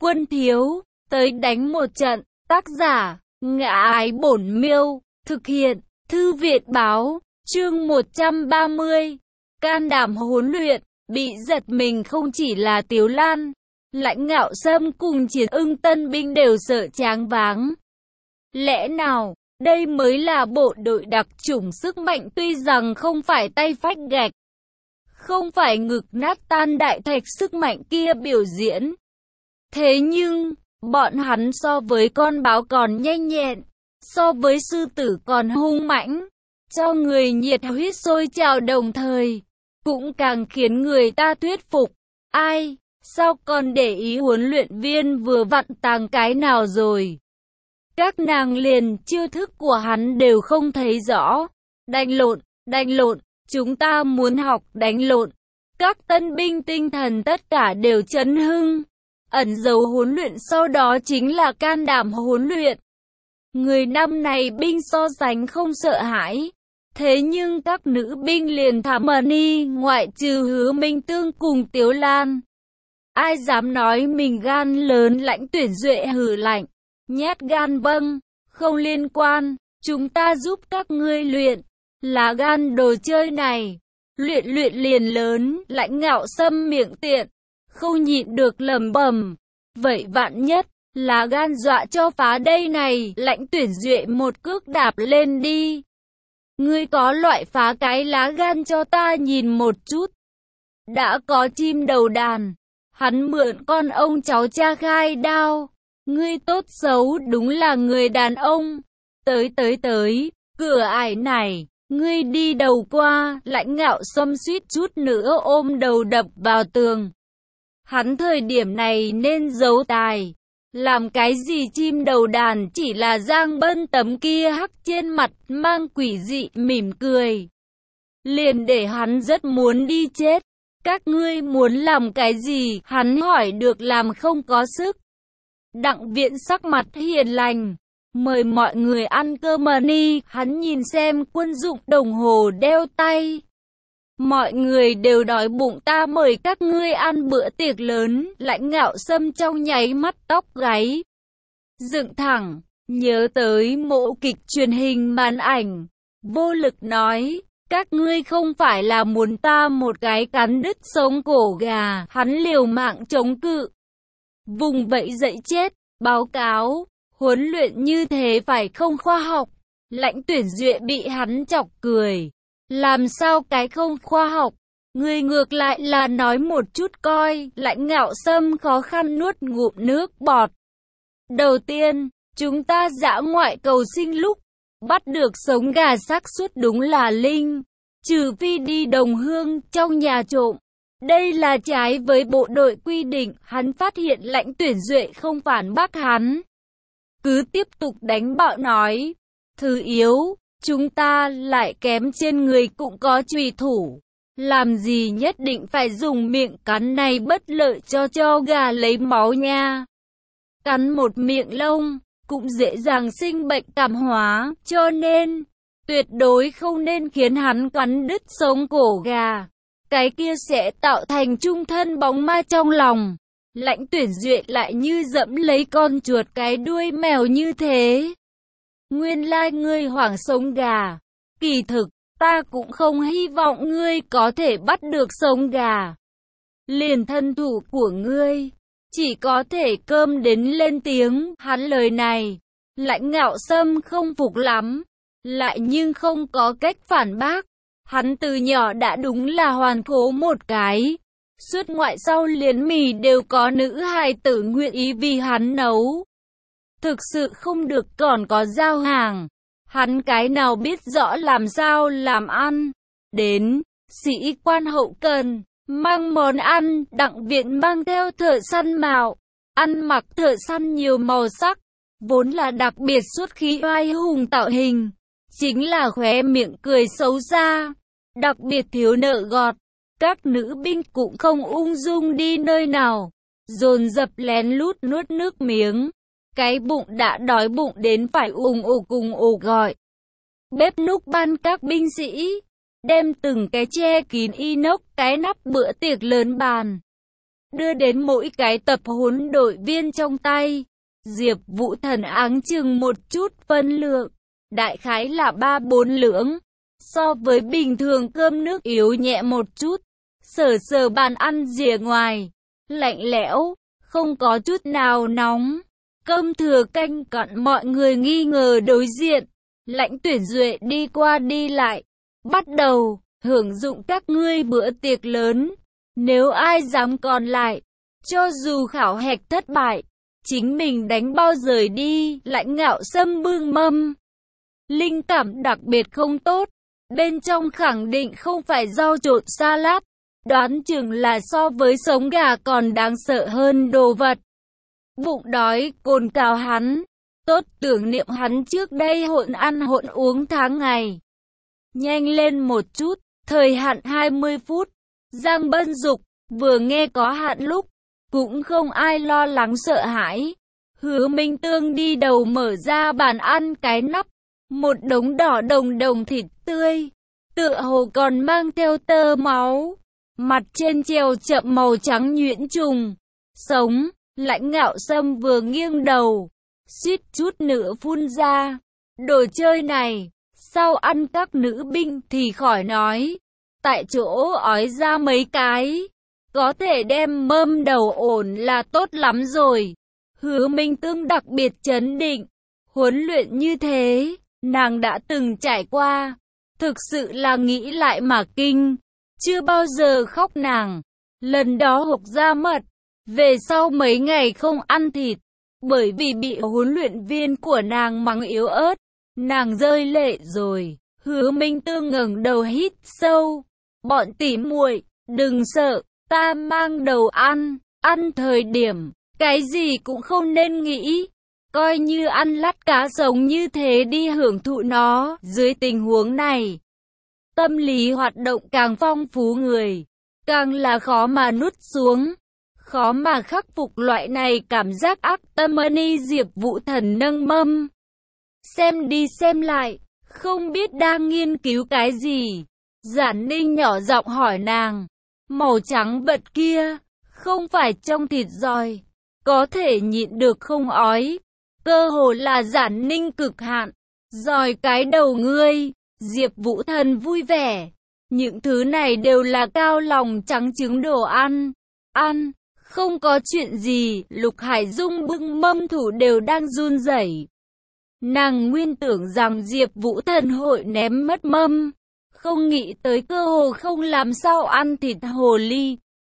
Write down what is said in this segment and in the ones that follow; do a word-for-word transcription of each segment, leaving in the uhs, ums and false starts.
Quân thiếu, tới đánh một trận. Tác giả, Ngã Ái Bổn Miêu. Thực hiện, Thư Việt Báo. Chương một trăm ba mươi. Can đảm huấn luyện. Bị giật mình không chỉ là Tiếu Lan. Lãnh Ngạo Sâm cùng Chiến Ưng tân binh đều sợ choáng váng. Lẽ nào, đây mới là bộ đội đặc chủng sức mạnh, tuy rằng không phải tay phách gạch, không phải ngực nát tan đại thạch sức mạnh kia biểu diễn. Thế nhưng, bọn hắn so với con báo còn nhanh nhẹn, so với sư tử còn hung mãnh, cho người nhiệt huyết sôi trào, đồng thời cũng càng khiến người ta thuyết phục. Ai, sao còn để ý huấn luyện viên vừa vặn tàng cái nào rồi? Các nàng liền chiêu thức của hắn đều không thấy rõ. Đánh lộn, đánh lộn, chúng ta muốn học đánh lộn. Các tân binh tinh thần tất cả đều chấn hưng. Ẩn dấu huấn luyện sau đó chính là can đảm huấn luyện. Người năm này binh so sánh không sợ hãi. Thế nhưng các nữ binh liền thảm ni, ngoại trừ Hứa Minh Tương cùng Tiếu Lan, ai dám nói mình gan lớn? Lãnh Tuyển Duệ hừ lạnh, nhát gan. Vâng, không liên quan, chúng ta giúp các ngươi luyện. Là gan đồ chơi này, luyện luyện liền lớn. Lãnh Ngạo Sâm miệng tiện, không nhịn được lẩm bẩm, vậy vạn nhất là gan dọa cho phá đây này. Lãnh Tuyển Duệ một cước đạp lên đi. Ngươi có loại phá cái lá gan cho ta nhìn một chút. Đã có chim đầu đàn, hắn mượn con ông cháu cha khai đao. Ngươi tốt xấu đúng là người đàn ông. Tới tới tới, cửa ải này, ngươi đi đầu qua. Lãnh Ngạo Sâm suýt chút nữa ôm đầu đập vào tường. Hắn thời điểm này nên giấu tài. Làm cái gì chim đầu đàn, chỉ là Giang Bân tấm kia hắc trên mặt mang quỷ dị mỉm cười. Liền để hắn rất muốn đi chết. Các ngươi muốn làm cái gì? Hắn hỏi được làm không có sức. Đặng Viễn sắc mặt hiền lành, mời mọi người ăn cơm ni. Hắn nhìn xem quân dụng đồng hồ đeo tay. Mọi người đều đói bụng, ta mời các ngươi ăn bữa tiệc lớn. Lãnh Ngạo Sâm trong nháy mắt tóc gáy dựng thẳng, nhớ tới mộ kịch truyền hình màn ảnh, vô lực nói, các ngươi không phải là muốn ta một cái cắn đứt sống cổ gà? Hắn liều mạng chống cự, vùng vẫy dậy chết. Báo cáo, huấn luyện như thế phải không khoa học? Lãnh Tuyển Duệ bị hắn chọc cười. Làm sao cái không khoa học? Ngươi ngược lại là nói một chút coi. Lãnh Ngạo Sâm khó khăn nuốt ngụm nước bọt. Đầu tiên, chúng ta dã ngoại cầu sinh lúc bắt được sống gà xác suất đúng là linh, trừ phi đi đồng hương trong nhà trộm. Đây là trái với bộ đội quy định. Hắn phát hiện Lãnh Tuyển Duệ không phản bác hắn, cứ tiếp tục đánh bạo nói, thứ yếu, chúng ta lại kém trên người cũng có chùy thủ. Làm gì nhất định phải dùng miệng cắn, này bất lợi cho cho gà lấy máu nha. Cắn một miệng lông cũng dễ dàng sinh bệnh cảm hóa, cho nên tuyệt đối không nên khiến hắn cắn đứt sống cổ gà. Cái kia sẽ tạo thành chung thân bóng ma trong lòng. Lãnh Tuyển Duệ lại như dẫm lấy con chuột cái đuôi mèo như thế. Nguyên lai like ngươi hoảng sống gà. Kỳ thực, ta cũng không hy vọng ngươi có thể bắt được sống gà. Liền thân thủ của ngươi, chỉ có thể cơm đến lên tiếng. Hắn lời này, Lãnh Ngạo Sâm không phục lắm, lại nhưng không có cách phản bác. Hắn từ nhỏ đã đúng là hoàn khố một cái. Suốt ngoại sau liền mì đều có nữ hài tử nguyện ý vì hắn nấu. Thực sự không được còn có giao hàng. Hắn cái nào biết rõ làm sao làm ăn. Đến, sĩ quan hậu cần, mang món ăn. Đặng Viện mang theo thợ săn mạo, ăn mặc thợ săn nhiều màu sắc, vốn là đặc biệt xuất khí oai hùng tạo hình, chính là khóe miệng cười xấu xa, đặc biệt thiếu nợ gọt. Các nữ binh cũng không ung dung đi nơi nào, dồn dập lén lút nuốt nước miếng. Cái bụng đã đói bụng đến phải ùng ục cùng ục gọi. Bếp núc ban các binh sĩ, đem từng cái che kín inox cái nắp bữa tiệc lớn bàn. đưa đến mỗi cái tập huấn đội viên trong tay. Diệp Vũ Thần áng chừng một chút phân lượng, đại khái là ba bốn lưỡng, so với bình thường cơm nước yếu nhẹ một chút. Sờ sờ bàn ăn rìa ngoài, lạnh lẽo, không có chút nào nóng. Cơm thừa canh cặn, mọi người nghi ngờ đối diện. Lãnh Tuyển Duệ đi qua đi lại, bắt đầu hưởng dụng các ngươi bữa tiệc lớn. Nếu ai dám còn lại, cho dù khảo hạch thất bại, chính mình đánh bao rời đi. Lãnh Ngạo Sâm bưng mâm, linh cảm đặc biệt không tốt, bên trong khẳng định không phải rau trộn salad, đoán chừng là so với sống gà còn đáng sợ hơn đồ vật. Bụng đói cồn cào hắn, tốt tưởng niệm hắn trước đây hỗn ăn hỗn uống tháng ngày. Nhanh lên một chút, thời hạn hai mươi phút. Giang Bân dục, vừa nghe có hạn lúc, cũng không ai lo lắng sợ hãi. Hứa Minh Tương đi đầu mở ra bàn ăn cái nắp, một đống đỏ đồng đồng thịt tươi, tựa hồ còn mang theo tơ máu, mặt trên treo chậm màu trắng nhuyễn trùng, sống. Lãnh Ngạo Sâm vừa nghiêng đầu, suýt chút nữa phun ra. Đồ chơi này, sau ăn các nữ binh thì khỏi nói, tại chỗ ói ra mấy cái, có thể đem mâm đầu ổn là tốt lắm rồi. Hứa Minh Tương đặc biệt trấn định, huấn luyện như thế, nàng đã từng trải qua, thực sự là nghĩ lại mà kinh, chưa bao giờ khóc nàng, lần đó hộc ra mật. Về sau mấy ngày không ăn thịt, bởi vì bị huấn luyện viên của nàng mắng yếu ớt, nàng rơi lệ rồi. Hứa Minh Tương ngẩng đầu hít sâu, bọn tỉ muội, đừng sợ, ta mang đầu ăn, ăn thời điểm, cái gì cũng không nên nghĩ, coi như ăn lát cá sống như thế đi hưởng thụ nó. Dưới tình huống này, tâm lý hoạt động càng phong phú người, càng là khó mà nuốt xuống. Khó mà khắc phục loại này cảm giác ác tâm. Ni Diệp Vũ Thần nâng mâm, xem đi xem lại, không biết đang nghiên cứu cái gì. Giản Ninh nhỏ giọng hỏi nàng, màu trắng vật kia, không phải trong thịt giòi, có thể nhịn được không ói? Cơ hồ là Giản Ninh cực hạn, giòi cái đầu ngươi. Diệp Vũ Thần vui vẻ, những thứ này đều là cao lòng trắng trứng đồ ăn, ăn. Không có chuyện gì. Lục Hải Dung bưng mâm thủ đều đang run rẩy. Nàng nguyên tưởng rằng Diệp Vũ Thần hội ném mất mâm, không nghĩ tới cơ hồ không làm sao ăn thịt hồ ly.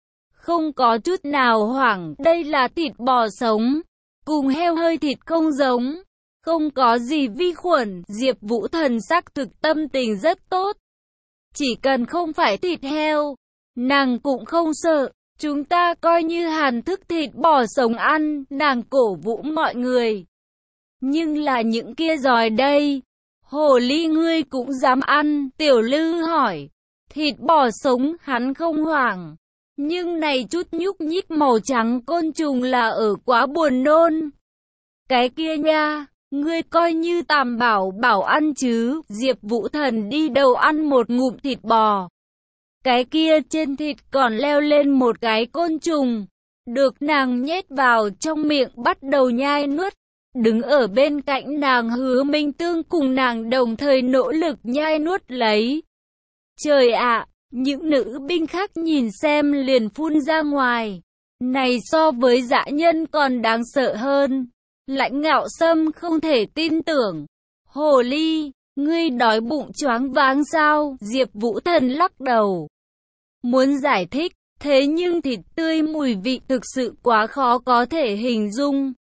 Không có chút nào hoảng, đây là thịt bò sống, cùng heo hơi thịt không giống, không có gì vi khuẩn. Diệp Vũ Thần xác thực tâm tình rất tốt, chỉ cần không phải thịt heo, nàng cũng không sợ. Chúng ta coi như hàn thức thịt bò sống ăn, nàng cổ vũ mọi người. Nhưng là những kia giòi đây, hồ ly ngươi cũng dám ăn? Tiểu Lư hỏi. Thịt bò sống hắn không hoảng, nhưng này chút nhúc nhích màu trắng côn trùng là ở quá buồn nôn. Cái kia nha, ngươi coi như Tàm Bảo bảo ăn chứ. Diệp Vũ Thần đi đầu ăn một ngụm thịt bò. Cái kia trên thịt còn leo lên một cái côn trùng, được nàng nhét vào trong miệng bắt đầu nhai nuốt. Đứng ở bên cạnh nàng Hứa Minh Tương cùng nàng đồng thời nỗ lực nhai nuốt lấy. Trời ạ, những nữ binh khác nhìn xem liền phun ra ngoài. Này so với dã nhân còn đáng sợ hơn. Lãnh Ngạo Sâm không thể tin tưởng. Hồ ly, ngươi đói bụng choáng váng sao? Diệp Vũ Thần lắc đầu, muốn giải thích, thế nhưng thịt tươi mùi vị thực sự quá khó có thể hình dung.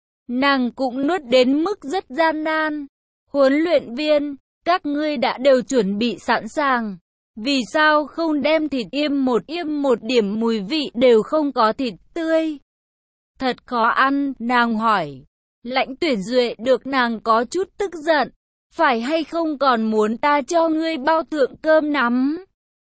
Nàng cũng nuốt đến mức rất gian nan. Huấn luyện viên, các ngươi đã đều chuẩn bị sẵn sàng, vì sao không đem thịt im một im một điểm mùi vị đều không có thịt tươi? Thật khó ăn. Nàng hỏi. Lãnh Tuyển Duệ được nàng có chút tức giận, phải hay không còn muốn ta cho ngươi bao thượng cơm nắm?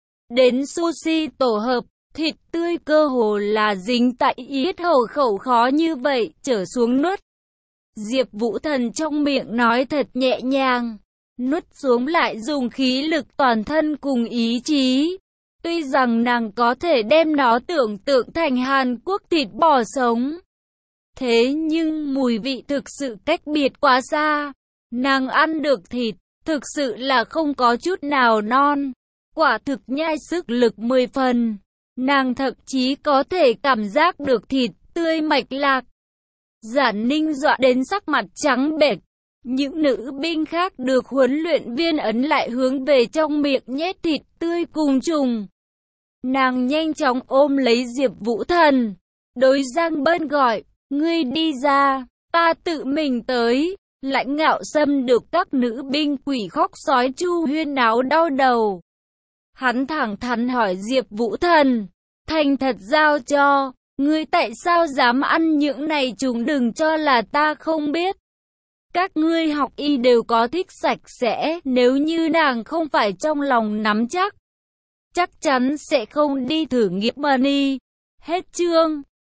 Đến sushi tổ hợp, thịt tươi cơ hồ là dính tại yết hầu, khẩu khó như vậy, trở xuống nuốt. Diệp Vũ Thần trong miệng nói thật nhẹ nhàng, nuốt xuống lại dùng khí lực toàn thân cùng ý chí. Tuy rằng nàng có thể đem nó tưởng tượng thành Hàn Quốc thịt bò sống, thế nhưng mùi vị thực sự cách biệt quá xa. Nàng ăn được thịt, thực sự là không có chút nào non. Quả thực nhai sức lực mười phần. Nàng thậm chí có thể cảm giác được thịt tươi mạch lạc. Giản Ninh dọa đến sắc mặt trắng bệch. Những nữ binh khác được huấn luyện viên ấn lại hướng về trong miệng nhét thịt tươi cùng trùng. Nàng nhanh chóng ôm lấy Diệp Vũ Thần. Đối Giang Bân gọi, ngươi đi ra, ta tự mình tới. Lãnh Ngạo Sâm được các nữ binh quỷ khóc sói chu huyên náo đau đầu. Hắn thẳng thắn hỏi Diệp Vũ Thần, thành thật giao cho, ngươi tại sao dám ăn những này chúng, đừng cho là ta không biết. Các ngươi học y đều có thích sạch sẽ, nếu như nàng không phải trong lòng nắm chắc, chắc chắn sẽ không đi thử nghiệm mani. Hết chương.